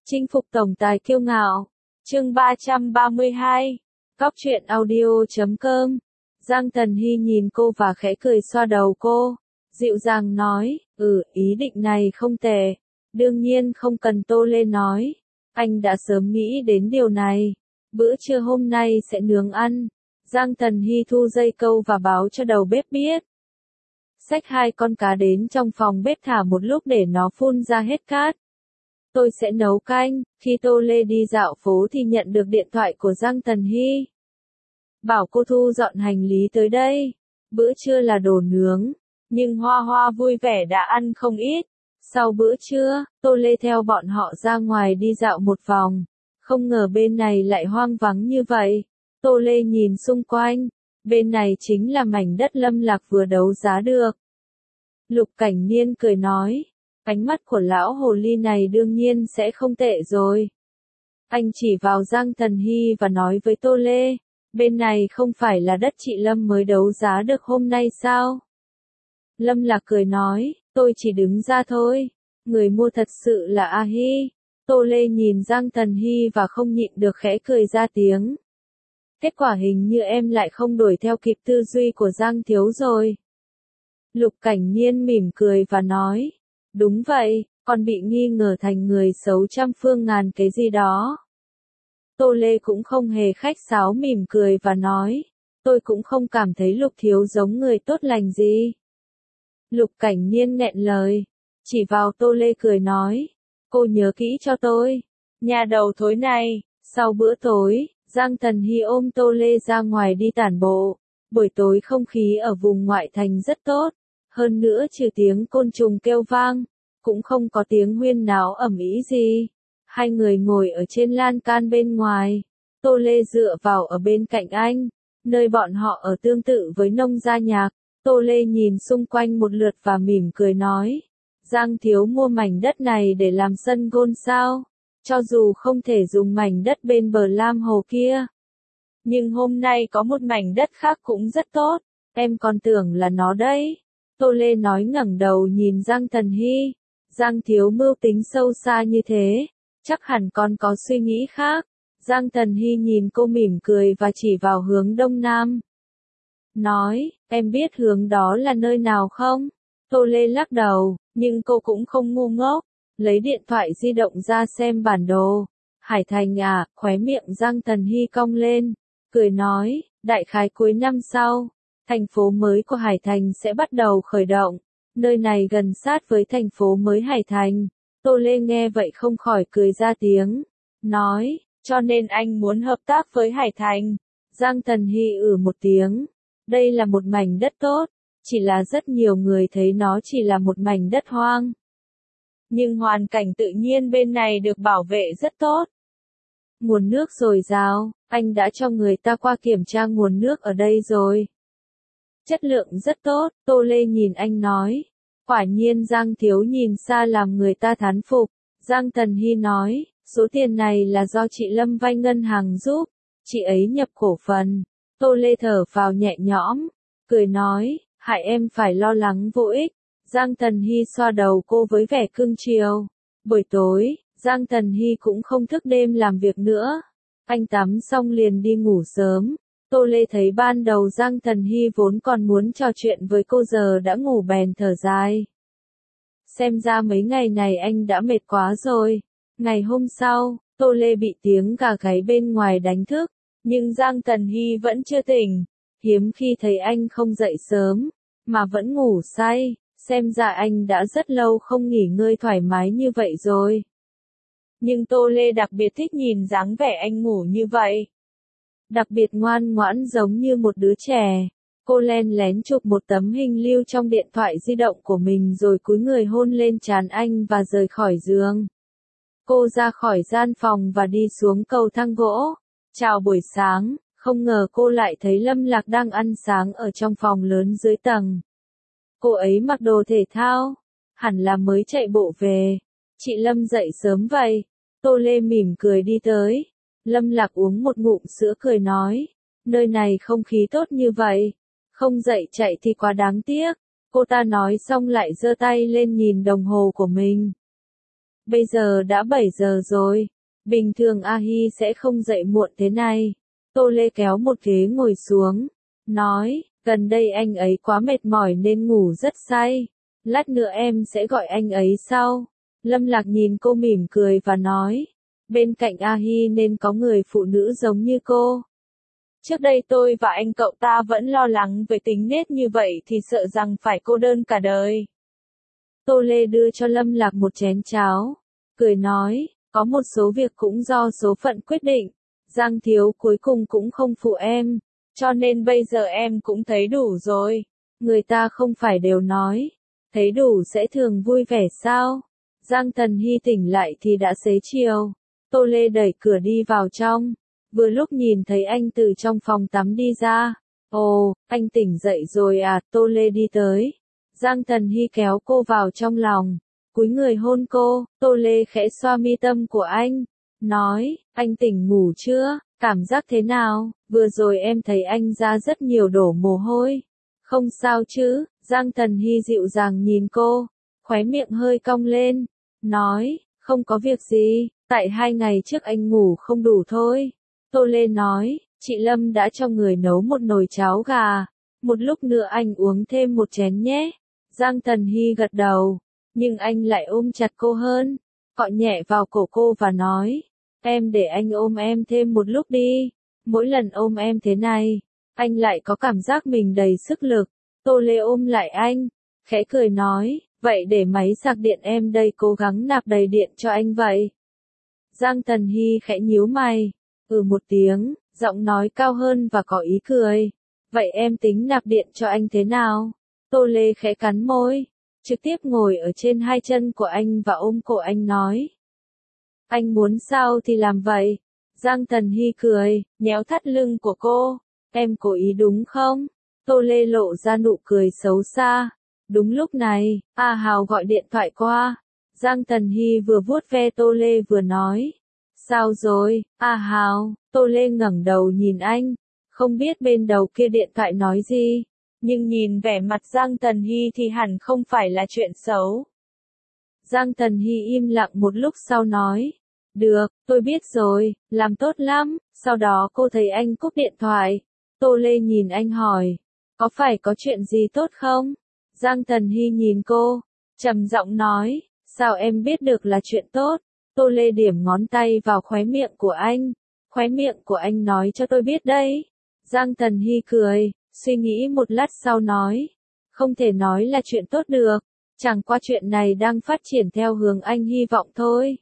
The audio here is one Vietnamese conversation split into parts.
Chinh phục tổng tài kiêu ngạo. Chương 332. Cóc truyện audio.com. Giang Tần Hy nhìn cô và khẽ cười xoa đầu cô, dịu dàng nói, ý định này không tệ. Đương nhiên không cần Tô Lê nói, anh đã sớm nghĩ đến điều này. Bữa trưa hôm nay sẽ nướng ăn. Giang Tần Hy thu dây câu và báo cho đầu bếp biết. Xách 2 con cá đến trong phòng bếp thả một lúc để nó phun ra hết cát. Tôi sẽ nấu canh. Khi Tô Lê đi dạo phố thì nhận được điện thoại của Giang Tần Hy. Bảo cô thu dọn hành lý tới đây. Bữa trưa là đồ nướng, nhưng Hoa Hoa vui vẻ đã ăn không ít. Sau bữa trưa, Tô Lê theo bọn họ ra ngoài đi dạo một vòng. Không ngờ bên này lại hoang vắng như vậy. Tô Lê nhìn xung quanh. Bên này chính là mảnh đất Lâm Lạc vừa đấu giá được. Lục Cảnh Niên cười nói. Ánh mắt của lão hồ ly này đương nhiên sẽ không tệ rồi. Anh chỉ vào Giang Tần Hy và nói với Tô Lê. Bên này không phải là đất chị Lâm mới đấu giá được hôm nay sao? Lâm Lạc cười nói, tôi chỉ đứng ra thôi. Người mua thật sự là A Hy. Tô Lê nhìn Giang Tần Hy và không nhịn được khẽ cười ra tiếng. Kết quả hình như em lại không đuổi theo kịp tư duy của Giang Thiếu rồi. Lục Cảnh Niên mỉm cười và nói. Đúng vậy, còn bị nghi ngờ thành người xấu trăm phương ngàn kế gì đó. Tô Lê cũng không hề khách sáo mỉm cười và nói. Tôi cũng không cảm thấy Lục Thiếu giống người tốt lành gì. Lục Cảnh Niên nghẹn lời. Chỉ vào Tô Lê cười nói. Cô nhớ kỹ cho tôi. Nhà đầu thối này. Sau bữa tối, Giang Tần Hy ôm Tô Lê ra ngoài đi tản bộ. Buổi tối không khí ở vùng ngoại thành rất tốt. Hơn nữa trừ tiếng côn trùng kêu vang, cũng không có tiếng huyên náo ầm ĩ gì. Hai người ngồi ở trên lan can bên ngoài. Tô Lê dựa vào ở bên cạnh anh. Nơi bọn họ ở tương tự với nông gia nhạc. Tô Lê nhìn xung quanh một lượt và mỉm cười nói. Giang Thiếu mua mảnh đất này để làm sân gôn sao? Cho dù không thể dùng mảnh đất bên bờ Lam Hồ kia. Nhưng hôm nay có một mảnh đất khác cũng rất tốt. Em còn tưởng là nó đấy. Tô Lê nói ngẩng đầu nhìn Giang Tần Hy. Giang Thiếu mưu tính sâu xa như thế. Chắc hẳn còn có suy nghĩ khác. Giang Tần Hy nhìn cô mỉm cười và chỉ vào hướng đông nam. Nói, em biết hướng đó là nơi nào không? Tô Lê lắc đầu, nhưng cô cũng không ngu ngốc. Lấy điện thoại di động ra xem bản đồ. Hải Thành à, khóe miệng Giang Tần Hy cong lên. Cười nói, đại khái cuối năm sau. Thành phố mới của Hải Thành sẽ bắt đầu khởi động. Nơi này gần sát với thành phố mới Hải Thành. Tô Lê nghe vậy không khỏi cười ra tiếng. Nói, cho nên anh muốn hợp tác với Hải Thành. Giang Tần Hy một tiếng. Đây là một mảnh đất tốt. Chỉ là rất nhiều người thấy nó chỉ là một mảnh đất hoang. Nhưng hoàn cảnh tự nhiên bên này được bảo vệ rất tốt. Nguồn nước dồi dào, anh đã cho người ta qua kiểm tra nguồn nước ở đây rồi. Chất lượng rất tốt, Tô Lê nhìn anh nói. Quả nhiên Giang Thiếu nhìn xa làm người ta thán phục. Giang Tần Hy nói, số tiền này là do chị Lâm vay ngân hàng giúp. Chị ấy nhập cổ phần. Tô Lê thở vào nhẹ nhõm. Cười nói, hại em phải lo lắng vô ích. Giang Tần Hy xoa đầu cô với vẻ cưng chiều. Buổi tối, Giang Tần Hy cũng không thức đêm làm việc nữa. Anh tắm xong liền đi ngủ sớm. Tô Lê thấy ban đầu Giang Tần Hy vốn còn muốn trò chuyện với cô giờ đã ngủ bèn thở dài. Xem ra mấy ngày này anh đã mệt quá rồi. Ngày hôm sau, Tô Lê bị tiếng gà gáy bên ngoài đánh thức. Nhưng Giang Tần Hy vẫn chưa tỉnh. Hiếm khi thấy anh không dậy sớm, mà vẫn ngủ say. Xem ra anh đã rất lâu không nghỉ ngơi thoải mái như vậy rồi. Nhưng Tô Lê đặc biệt thích nhìn dáng vẻ anh ngủ như vậy. Đặc biệt ngoan ngoãn giống như một đứa trẻ. Cô len lén chụp một tấm hình lưu trong điện thoại di động của mình rồi cúi người hôn lên trán anh và rời khỏi giường. Cô ra khỏi gian phòng và đi xuống cầu thang gỗ. Chào buổi sáng, không ngờ cô lại thấy Lâm Lạc đang ăn sáng ở trong phòng lớn dưới tầng. Cô ấy mặc đồ thể thao, hẳn là mới chạy bộ về. Chị Lâm dậy sớm vậy. Tô Lê mỉm cười đi tới. Lâm Lạc uống một ngụm sữa cười nói. Nơi này không khí tốt như vậy. Không dậy chạy thì quá đáng tiếc. Cô ta nói xong lại giơ tay lên nhìn đồng hồ của mình. Bây giờ đã 7 giờ rồi. Bình thường A Hi sẽ không dậy muộn thế này. Tô Lê kéo một ghế ngồi xuống. Nói, gần đây anh ấy quá mệt mỏi nên ngủ rất say. Lát nữa em sẽ gọi anh ấy sau. Lâm Lạc nhìn cô mỉm cười và nói. Bên cạnh A Hi nên có người phụ nữ giống như cô. Trước đây tôi và anh cậu ta vẫn lo lắng về tính nết như vậy thì sợ rằng phải cô đơn cả đời. Tô Lê đưa cho Lâm Lạc một chén cháo. Cười nói, có một số việc cũng do số phận quyết định. Giang Thiếu cuối cùng cũng không phụ em. Cho nên bây giờ em cũng thấy đủ rồi. Người ta không phải đều nói. Thấy đủ sẽ thường vui vẻ sao? Giang Tần Hy tỉnh lại thì đã xế chiều. Tô Lê đẩy cửa đi vào trong. Vừa lúc nhìn thấy anh từ trong phòng tắm đi ra. Ồ, anh tỉnh dậy rồi à? Tô Lê đi tới. Giang Tần Hy kéo cô vào trong lòng. Cúi người hôn cô. Tô Lê khẽ xoa mi tâm của anh. Nói, anh tỉnh ngủ chưa? Cảm giác thế nào? Vừa rồi em thấy anh ra rất nhiều đổ mồ hôi. Không sao chứ? Giang Tần Hy dịu dàng nhìn cô. Khóe miệng hơi cong lên. Nói, không có việc gì. Tại 2 ngày trước anh ngủ không đủ thôi. Tô Lê nói, chị Lâm đã cho người nấu một nồi cháo gà. Một lúc nữa anh uống thêm một chén nhé. Giang Tần Hy gật đầu. Nhưng anh lại ôm chặt cô hơn. Cọ nhẹ vào cổ cô và nói. Em để anh ôm em thêm một lúc đi. Mỗi lần ôm em thế này, anh lại có cảm giác mình đầy sức lực. Tô Lê ôm lại anh. Khẽ cười nói, vậy để máy sạc điện em đây cố gắng nạp đầy điện cho anh vậy. Giang Tần Hy khẽ nhíu mày. Một tiếng, giọng nói cao hơn và có ý cười. Vậy em tính nạp điện cho anh thế nào? Tô Lê khẽ cắn môi. Trực tiếp ngồi ở trên 2 chân của anh và ôm cổ anh nói. Anh muốn sao thì làm vậy. Giang Tần Hy cười, nhéo thắt lưng của cô. Em cố ý đúng không? Tô Lê lộ ra nụ cười xấu xa. Đúng lúc này, A Hào gọi điện thoại qua. Giang Tần Hy vừa vuốt ve Tô Lê vừa nói. Sao rồi, A Hào? Tô Lê ngẩng đầu nhìn anh. Không biết bên đầu kia điện thoại nói gì. Nhưng nhìn vẻ mặt Giang Tần Hy thì hẳn không phải là chuyện xấu. Giang Tần Hy im lặng một lúc sau nói. Được, tôi biết rồi, làm tốt lắm. Sau đó cô thấy anh cúp điện thoại. Tô Lê nhìn anh hỏi. Có phải có chuyện gì tốt không? Giang Tần Hy nhìn cô. Trầm giọng nói. Sao em biết được là chuyện tốt? Tô Lê điểm ngón tay vào khóe miệng của anh. Khóe miệng của anh nói cho tôi biết đấy. Giang Tần Hy cười, suy nghĩ một lát sau nói. Không thể nói là chuyện tốt được. Chẳng qua chuyện này đang phát triển theo hướng anh hy vọng thôi.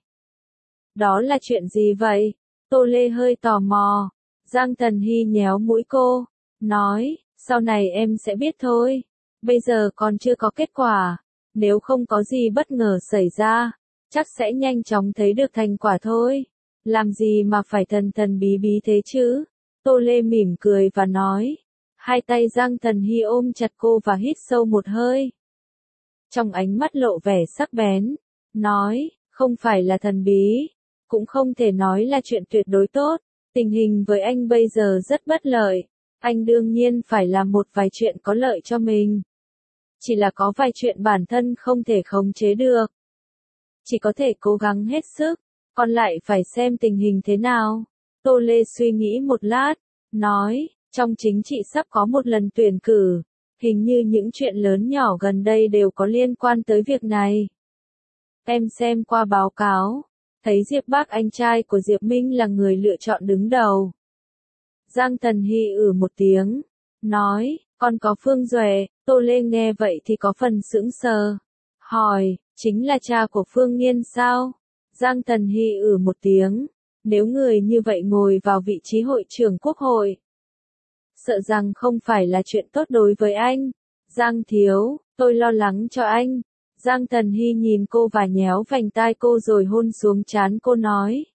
Đó là chuyện gì vậy? Tô Lê hơi tò mò. Giang Tần Hy nhéo mũi cô. Nói, sau này em sẽ biết thôi. Bây giờ còn chưa có kết quả. Nếu không có gì bất ngờ xảy ra, chắc sẽ nhanh chóng thấy được thành quả thôi. Làm gì mà phải thần thần bí bí thế chứ? Tô Lê mỉm cười và nói. Hai tay Giang Tần Hy ôm chặt cô và hít sâu một hơi. Trong ánh mắt lộ vẻ sắc bén. Nói, không phải là thần bí. Cũng không thể nói là chuyện tuyệt đối tốt. Tình hình với anh bây giờ rất bất lợi. Anh đương nhiên phải làm một vài chuyện có lợi cho mình. Chỉ là có vài chuyện bản thân không thể khống chế được. Chỉ có thể cố gắng hết sức. Còn lại phải xem tình hình thế nào. Tô Lê suy nghĩ một lát. Nói, trong chính trị sắp có một lần tuyển cử. Hình như những chuyện lớn nhỏ gần đây đều có liên quan tới việc này. Em xem qua báo cáo. Thấy Diệp Bác anh trai của Diệp Minh là người lựa chọn đứng đầu. Giang Tần Hy một tiếng. Nói, còn có Phương Duệ. Tô Lê nghe vậy thì có phần sững sờ. Hỏi, chính là cha của Phương Nghiên sao? Giang Tần Hy một tiếng. Nếu người như vậy ngồi vào vị trí hội trưởng quốc hội, sợ rằng không phải là chuyện tốt đối với anh. Giang Thiếu, tôi lo lắng cho anh. Giang Tần Hy nhìn cô và nhéo vành tai cô rồi hôn xuống trán cô nói.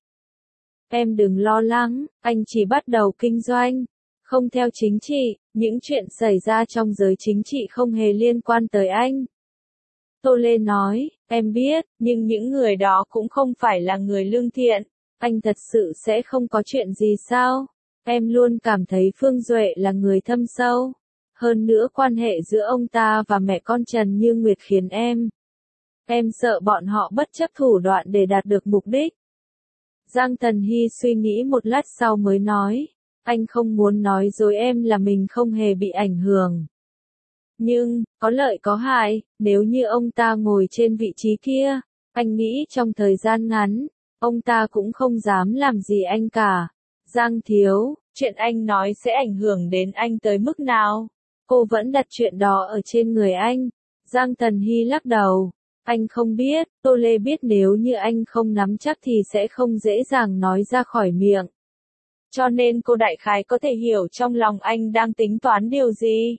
Em đừng lo lắng, anh chỉ bắt đầu kinh doanh, không theo chính trị, những chuyện xảy ra trong giới chính trị không hề liên quan tới anh. Tô Lê nói, em biết, nhưng những người đó cũng không phải là người lương thiện. Anh thật sự sẽ không có chuyện gì sao? Em luôn cảm thấy Phương Duệ là người thâm sâu. Hơn nữa quan hệ giữa ông ta và mẹ con Trần Như Nguyệt khiến em Em sợ bọn họ bất chấp thủ đoạn để đạt được mục đích. Giang Tần Hy suy nghĩ một lát sau mới nói, anh không muốn nói dối em là mình không hề bị ảnh hưởng. Nhưng, có lợi có hại, nếu như ông ta ngồi trên vị trí kia, anh nghĩ trong thời gian ngắn, ông ta cũng không dám làm gì anh cả. Giang thiếu, chuyện anh nói sẽ ảnh hưởng đến anh tới mức nào? Cô vẫn đặt chuyện đó ở trên người anh. Giang Tần Hy lắc đầu. Anh không biết, Tô Lê biết nếu như anh không nắm chắc thì sẽ không dễ dàng nói ra khỏi miệng. Cho nên cô đại khái có thể hiểu trong lòng anh đang tính toán điều gì.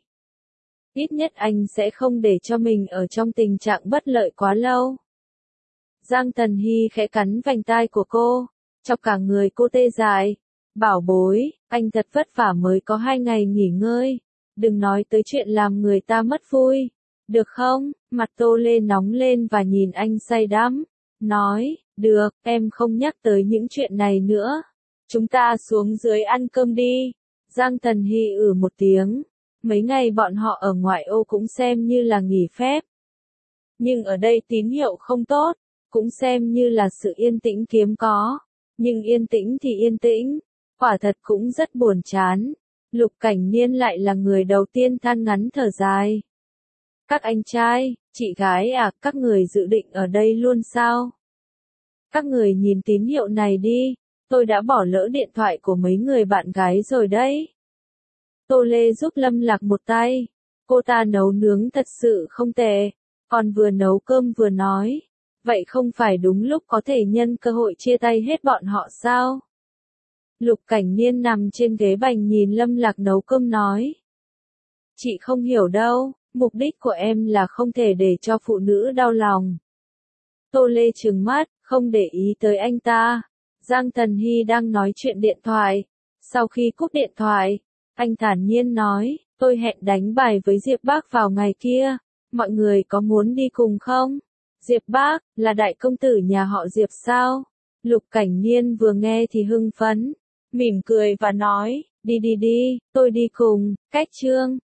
Ít nhất anh sẽ không để cho mình ở trong tình trạng bất lợi quá lâu. Giang Tần Hy khẽ cắn vành tai của cô, chọc cả người cô tê dại. Bảo bối, anh thật vất vả mới có 2 ngày nghỉ ngơi. Đừng nói tới chuyện làm người ta mất vui. Được không? Mặt Tô Lê nóng lên và nhìn anh say đắm. Nói, được, em không nhắc tới những chuyện này nữa. Chúng ta xuống dưới ăn cơm đi. Giang Tần Hy một tiếng. Mấy ngày bọn họ ở ngoại ô cũng xem như là nghỉ phép. Nhưng ở đây tín hiệu không tốt, cũng xem như là sự yên tĩnh hiếm có. Nhưng yên tĩnh thì yên tĩnh, quả thật cũng rất buồn chán. Lục Cảnh Niên lại là người đầu tiên than ngắn thở dài. Các anh trai, chị gái à, các người dự định ở đây luôn sao? Các người nhìn tín hiệu này đi, tôi đã bỏ lỡ điện thoại của mấy người bạn gái rồi đấy. Tô Lê giúp Lâm Lạc một tay. Cô ta nấu nướng thật sự không tệ, còn vừa nấu cơm vừa nói. Vậy không phải đúng lúc có thể nhân cơ hội chia tay hết bọn họ sao? Lục Cảnh Niên nằm trên ghế bành nhìn Lâm Lạc nấu cơm nói. Chị không hiểu đâu, mục đích của em là không thể để cho phụ nữ đau lòng. Tô Lê trừng mắt, không để ý tới anh ta. Giang Tần Hy đang nói chuyện điện thoại. Sau khi cúp điện thoại, anh thản nhiên nói, tôi hẹn đánh bài với Diệp Bác vào ngày kia. Mọi người có muốn đi cùng không? Diệp Bác, là đại công tử nhà họ Diệp sao? Lục Cảnh Niên vừa nghe thì hưng phấn, mỉm cười và nói, đi, tôi đi cùng. Cách chương